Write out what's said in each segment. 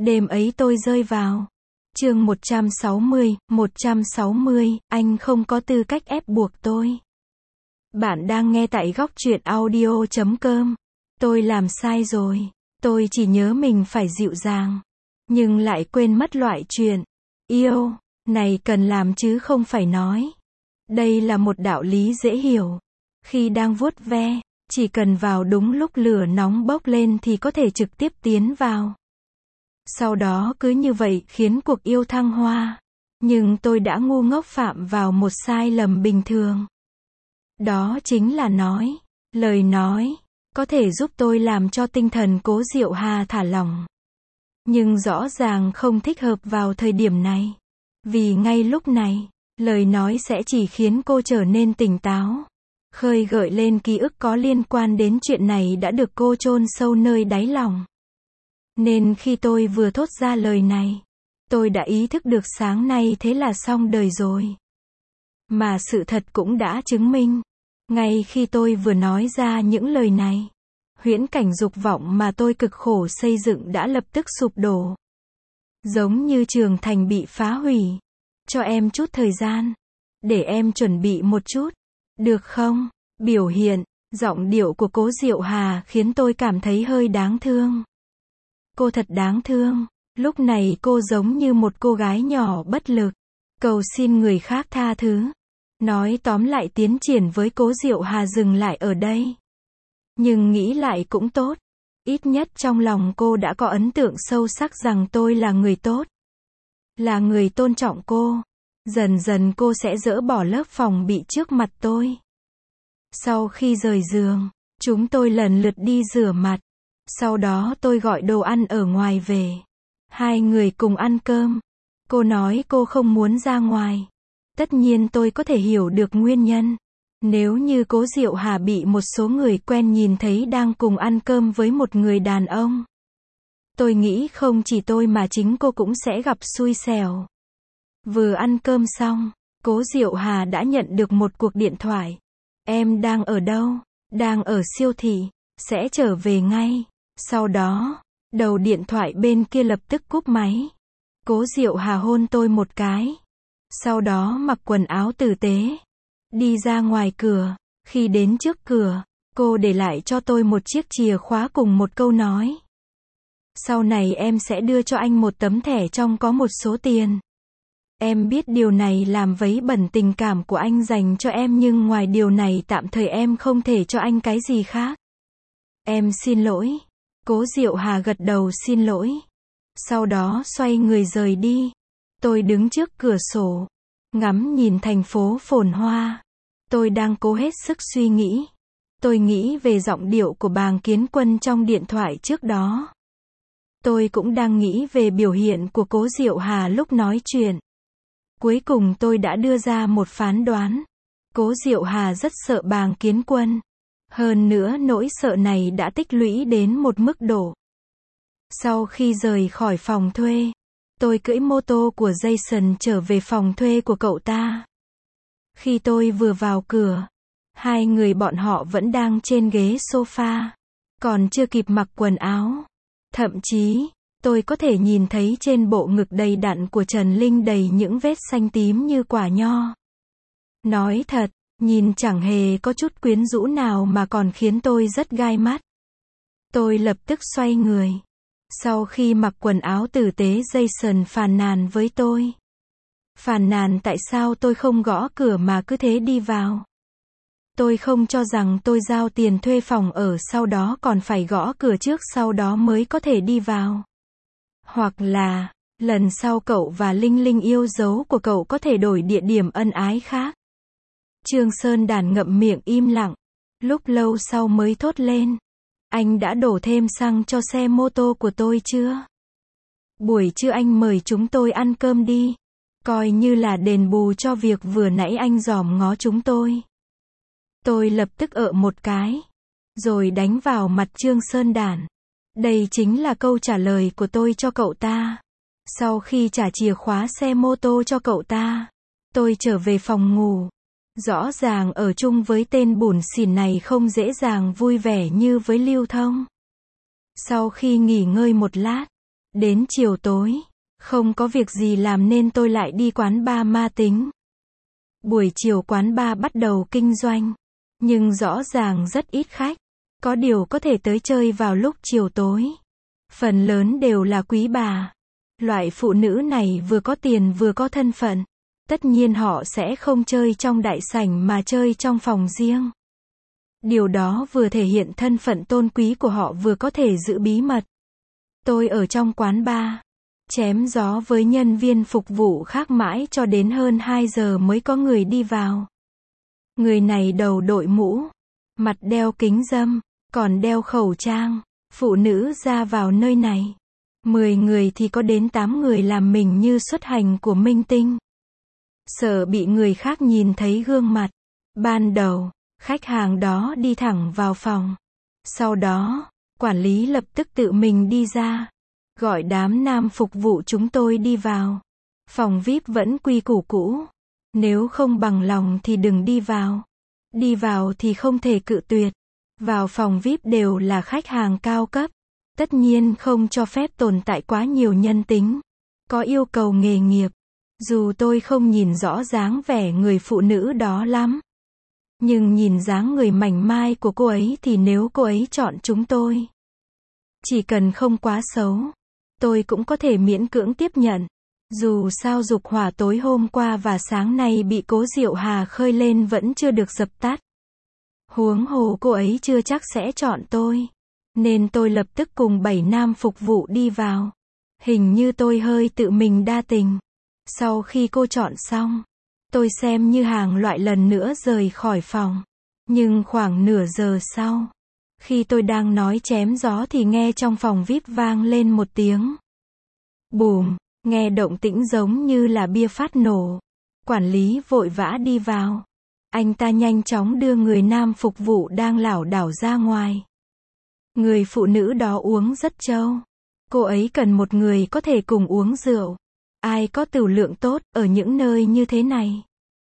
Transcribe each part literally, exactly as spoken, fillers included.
Đêm ấy tôi rơi vào chương một trăm sáu mươi, một trăm sáu mươi, anh không có tư cách ép buộc tôi. Bạn đang nghe tại góc truyện audio chấm com. Tôi làm sai rồi. Tôi chỉ nhớ mình phải dịu dàng. Nhưng lại quên mất loại chuyện yêu này cần làm chứ không phải nói. Đây là một đạo lý dễ hiểu. Khi đang vuốt ve, chỉ cần vào đúng lúc lửa nóng bốc lên thì có thể trực tiếp tiến vào. Sau đó cứ như vậy khiến cuộc yêu thăng hoa. Nhưng tôi đã ngu ngốc phạm vào một sai lầm bình thường. Đó chính là nói. Lời nói có thể giúp tôi làm cho tinh thần Cố Diệu Hà thả lỏng. Nhưng rõ ràng không thích hợp vào thời điểm này. Vì ngay lúc này, lời nói sẽ chỉ khiến cô trở nên tỉnh táo. Khơi gợi lên ký ức có liên quan đến chuyện này đã được cô chôn sâu nơi đáy lòng. Nên khi tôi vừa thốt ra lời này, tôi đã ý thức được sáng nay thế là xong đời rồi. Mà sự thật cũng đã chứng minh. Ngay khi tôi vừa nói ra những lời này, huyễn cảnh dục vọng mà tôi cực khổ xây dựng đã lập tức sụp đổ. Giống như trường thành bị phá hủy. Cho em chút thời gian. Để em chuẩn bị một chút. Được không? Biểu hiện, giọng điệu của Cố Diệu Hà khiến tôi cảm thấy hơi đáng thương. Cô thật đáng thương. Lúc này cô giống như một cô gái nhỏ bất lực. Cầu xin người khác tha thứ. Nói tóm lại tiến triển với Cố Diệu Hà dừng lại ở đây. Nhưng nghĩ lại cũng tốt. Ít nhất trong lòng cô đã có ấn tượng sâu sắc rằng tôi là người tốt. Là người tôn trọng cô. Dần dần cô sẽ dỡ bỏ lớp phòng bị trước mặt tôi. Sau khi rời giường, chúng tôi lần lượt đi rửa mặt. Sau đó tôi gọi đồ ăn ở ngoài về. Hai người cùng ăn cơm. Cô nói cô không muốn ra ngoài. Tất nhiên tôi có thể hiểu được nguyên nhân. Nếu như Cố Diệu Hà bị một số người quen nhìn thấy đang cùng ăn cơm với một người đàn ông, tôi nghĩ không chỉ tôi mà chính cô cũng sẽ gặp xui xẻo. Vừa ăn cơm xong, Cố Diệu Hà đã nhận được một cuộc điện thoại. Em đang ở đâu? Đang ở siêu thị, sẽ trở về ngay. Sau đó, đầu điện thoại bên kia lập tức cúp máy. Cố Diệu Hà hôn tôi một cái. Sau đó mặc quần áo tử tế. Đi ra ngoài cửa. Khi đến trước cửa, cô để lại cho tôi một chiếc chìa khóa cùng một câu nói. Sau này em sẽ đưa cho anh một tấm thẻ trong có một số tiền. Em biết điều này làm vấy bẩn tình cảm của anh dành cho em nhưng ngoài điều này tạm thời em không thể cho anh cái gì khác. Em xin lỗi. Cố Diệu Hà gật đầu xin lỗi. Sau đó xoay người rời đi. Tôi đứng trước cửa sổ. Ngắm nhìn thành phố phồn hoa. Tôi đang cố hết sức suy nghĩ. Tôi nghĩ về giọng điệu của Bàng Kiến Quân trong điện thoại trước đó. Tôi cũng đang nghĩ về biểu hiện của Cố Diệu Hà lúc nói chuyện. Cuối cùng tôi đã đưa ra một phán đoán. Cố Diệu Hà rất sợ Bàng Kiến Quân. Hơn nữa nỗi sợ này đã tích lũy đến một mức độ. Sau khi rời khỏi phòng thuê, tôi cưỡi mô tô của Jason trở về phòng thuê của cậu ta. Khi tôi vừa vào cửa, hai người bọn họ vẫn đang trên ghế sofa, còn chưa kịp mặc quần áo. Thậm chí, tôi có thể nhìn thấy trên bộ ngực đầy đặn của Trần Linh đầy những vết xanh tím như quả nho. Nói thật, nhìn chẳng hề có chút quyến rũ nào mà còn khiến tôi rất gai mắt. Tôi lập tức xoay người. Sau khi mặc quần áo tử tế, Jason phàn nàn với tôi. Phàn nàn tại sao tôi không gõ cửa mà cứ thế đi vào. Tôi không cho rằng tôi giao tiền thuê phòng ở sau đó còn phải gõ cửa trước sau đó mới có thể đi vào. Hoặc là, lần sau cậu và Linh Linh yêu dấu của cậu có thể đổi địa điểm ân ái khác. Trương Sơn Đàn ngậm miệng im lặng. Lúc lâu sau mới thốt lên. Anh đã đổ thêm xăng cho xe mô tô của tôi chưa? Buổi trưa anh mời chúng tôi ăn cơm đi. Coi như là đền bù cho việc vừa nãy anh dòm ngó chúng tôi. Tôi lập tức ợ một cái. Rồi đánh vào mặt Trương Sơn Đàn. Đây chính là câu trả lời của tôi cho cậu ta. Sau khi trả chìa khóa xe mô tô cho cậu ta, tôi trở về phòng ngủ. Rõ ràng ở chung với tên bủn xỉn này không dễ dàng vui vẻ như với Lưu Thông. Sau khi nghỉ ngơi một lát, Đến chiều tối, không có việc gì làm nên tôi lại đi quán bar ma tính. Buổi chiều quán bar bắt đầu kinh doanh, nhưng rõ ràng rất ít khách. Có điều có thể tới chơi vào lúc chiều tối. Phần lớn đều là quý bà. Loại phụ nữ này vừa có tiền vừa có thân phận. Tất nhiên họ sẽ không chơi trong đại sảnh mà chơi trong phòng riêng. Điều đó vừa thể hiện thân phận tôn quý của họ vừa có thể giữ bí mật. Tôi ở trong quán bar, chém gió với nhân viên phục vụ khác mãi cho đến hơn hai giờ mới có người đi vào. Người này đầu đội mũ, mặt đeo kính râm, còn đeo khẩu trang. Phụ nữ ra vào nơi này, mười người thì có đến tám người làm mình như xuất hành của minh tinh. Sợ bị người khác nhìn thấy gương mặt. Ban đầu, khách hàng đó đi thẳng vào phòng. Sau đó, quản lý lập tức tự mình đi ra, gọi đám nam phục vụ chúng tôi đi vào. Phòng vi ai pi vẫn quy củ cũ. Nếu không bằng lòng thì đừng đi vào. Đi vào thì không thể cự tuyệt. Vào phòng vi ai pi đều là khách hàng cao cấp. Tất nhiên không cho phép tồn tại quá nhiều nhân tính. Có yêu cầu nghề nghiệp. Dù tôi không nhìn rõ dáng vẻ người phụ nữ đó lắm. Nhưng nhìn dáng người mảnh mai của cô ấy thì nếu cô ấy chọn chúng tôi, chỉ cần không quá xấu, tôi cũng có thể miễn cưỡng tiếp nhận. Dù sao dục hỏa tối hôm qua và sáng nay bị Cố Diệu Hà khơi lên vẫn chưa được dập tắt. Huống hồ cô ấy chưa chắc sẽ chọn tôi. Nên tôi lập tức cùng bảy nam phục vụ đi vào. Hình như tôi hơi tự mình đa tình. Sau khi cô chọn xong, tôi xem như hàng loại lần nữa rời khỏi phòng. Nhưng khoảng nửa giờ sau, khi tôi đang nói chém gió thì nghe trong phòng vi ai pi vang lên một tiếng bùm, nghe động tĩnh giống như là bia phát nổ. Quản lý vội vã đi vào. Anh ta nhanh chóng đưa người nam phục vụ đang lảo đảo ra ngoài. Người phụ nữ đó uống rất trâu. Cô ấy cần một người có thể cùng uống rượu. Ai có tửu lượng tốt ở những nơi như thế này?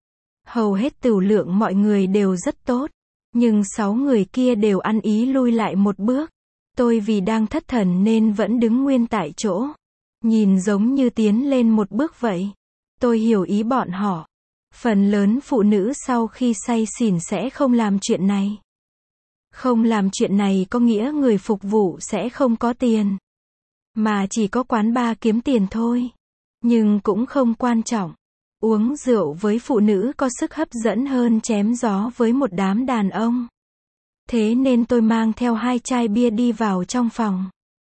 Hầu hết tửu lượng mọi người đều rất tốt. Nhưng sáu người kia đều ăn ý lui lại một bước. Tôi vì đang thất thần nên vẫn đứng nguyên tại chỗ. Nhìn giống như tiến lên một bước vậy. Tôi hiểu ý bọn họ. Phần lớn phụ nữ sau khi say xỉn sẽ không làm chuyện này. Không làm chuyện này có nghĩa người phục vụ sẽ không có tiền. Mà chỉ có quán bar kiếm tiền thôi. Nhưng cũng không quan trọng. Uống rượu với phụ nữ có sức hấp dẫn hơn chém gió với một đám đàn ông. Thế nên tôi mang theo hai chai bia đi vào trong phòng.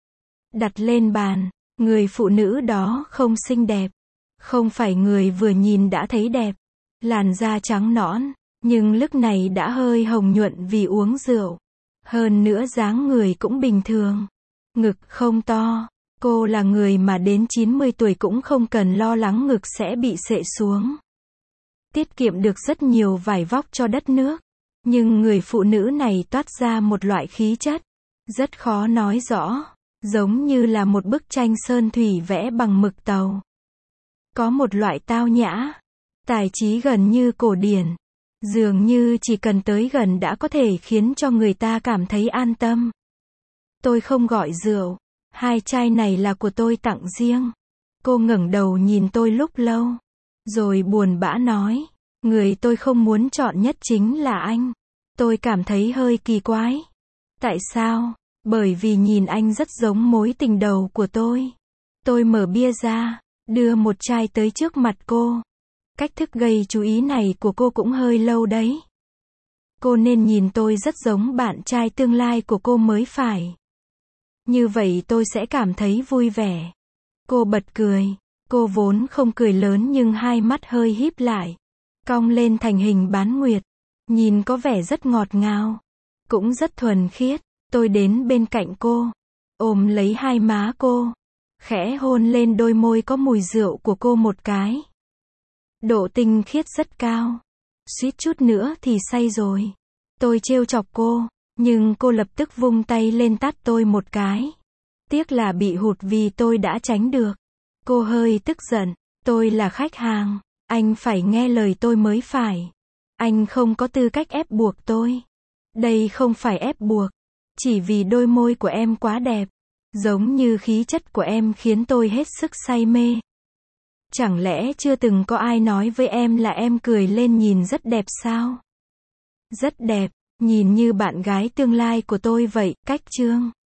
Đặt lên bàn, người phụ nữ đó không xinh đẹp. Không phải người vừa nhìn đã thấy đẹp. Làn da trắng nõn, nhưng lúc này đã hơi hồng nhuận vì uống rượu. Hơn nữa dáng người cũng bình thường. Ngực không to. Cô là người mà đến chín mươi tuổi cũng không cần lo lắng ngực sẽ bị xệ xuống. Tiết kiệm được rất nhiều vải vóc cho đất nước. Nhưng người phụ nữ này toát ra một loại khí chất. Rất khó nói rõ. Giống như là một bức tranh sơn thủy vẽ bằng mực tàu. Có một loại tao nhã. Tài trí gần như cổ điển. Dường như chỉ cần tới gần đã có thể khiến cho người ta cảm thấy an tâm. Tôi không gọi rượu. Hai chai này là của tôi tặng riêng. Cô ngẩng đầu nhìn tôi lúc lâu. Rồi buồn bã nói. Người tôi không muốn chọn nhất chính là anh. Tôi cảm thấy hơi kỳ quái. Tại sao? Bởi vì nhìn anh rất giống mối tình đầu của tôi. Tôi mở bia ra, đưa một chai tới trước mặt cô. Cách thức gây chú ý này của cô cũng hơi lâu đấy. Cô nên nhìn tôi rất giống bạn trai tương lai của cô mới phải. Như vậy tôi sẽ cảm thấy vui vẻ. Cô bật cười. Cô vốn không cười lớn nhưng hai mắt hơi híp lại. Cong lên thành hình bán nguyệt. Nhìn có vẻ rất ngọt ngào. Cũng rất thuần khiết. Tôi đến bên cạnh cô. Ôm lấy hai má cô. Khẽ hôn lên đôi môi có mùi rượu của cô một cái. Độ tinh khiết rất cao. Suýt chút nữa thì say rồi. Tôi trêu chọc cô. Nhưng cô lập tức vung tay lên tát tôi một cái. Tiếc là bị hụt vì tôi đã tránh được. Cô hơi tức giận. Tôi là khách hàng. Anh phải nghe lời tôi mới phải. Anh không có tư cách ép buộc tôi. Đây không phải ép buộc. Chỉ vì đôi môi của em quá đẹp. Giống như khí chất của em khiến tôi hết sức say mê. Chẳng lẽ chưa từng có ai nói với em là em cười lên nhìn rất đẹp sao? Rất đẹp, nhìn như bạn gái tương lai của tôi vậy, Cách Trương.